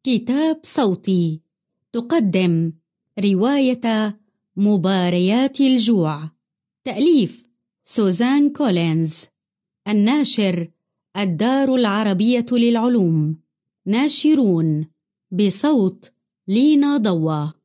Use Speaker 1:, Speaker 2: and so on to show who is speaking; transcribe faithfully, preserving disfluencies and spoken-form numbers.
Speaker 1: كتاب صوتي تقدم رواية مباريات الجوع، تأليف سوزان كولينز، الناشر الدار العربية للعلوم، ناشرون بصوت لينا ضوى.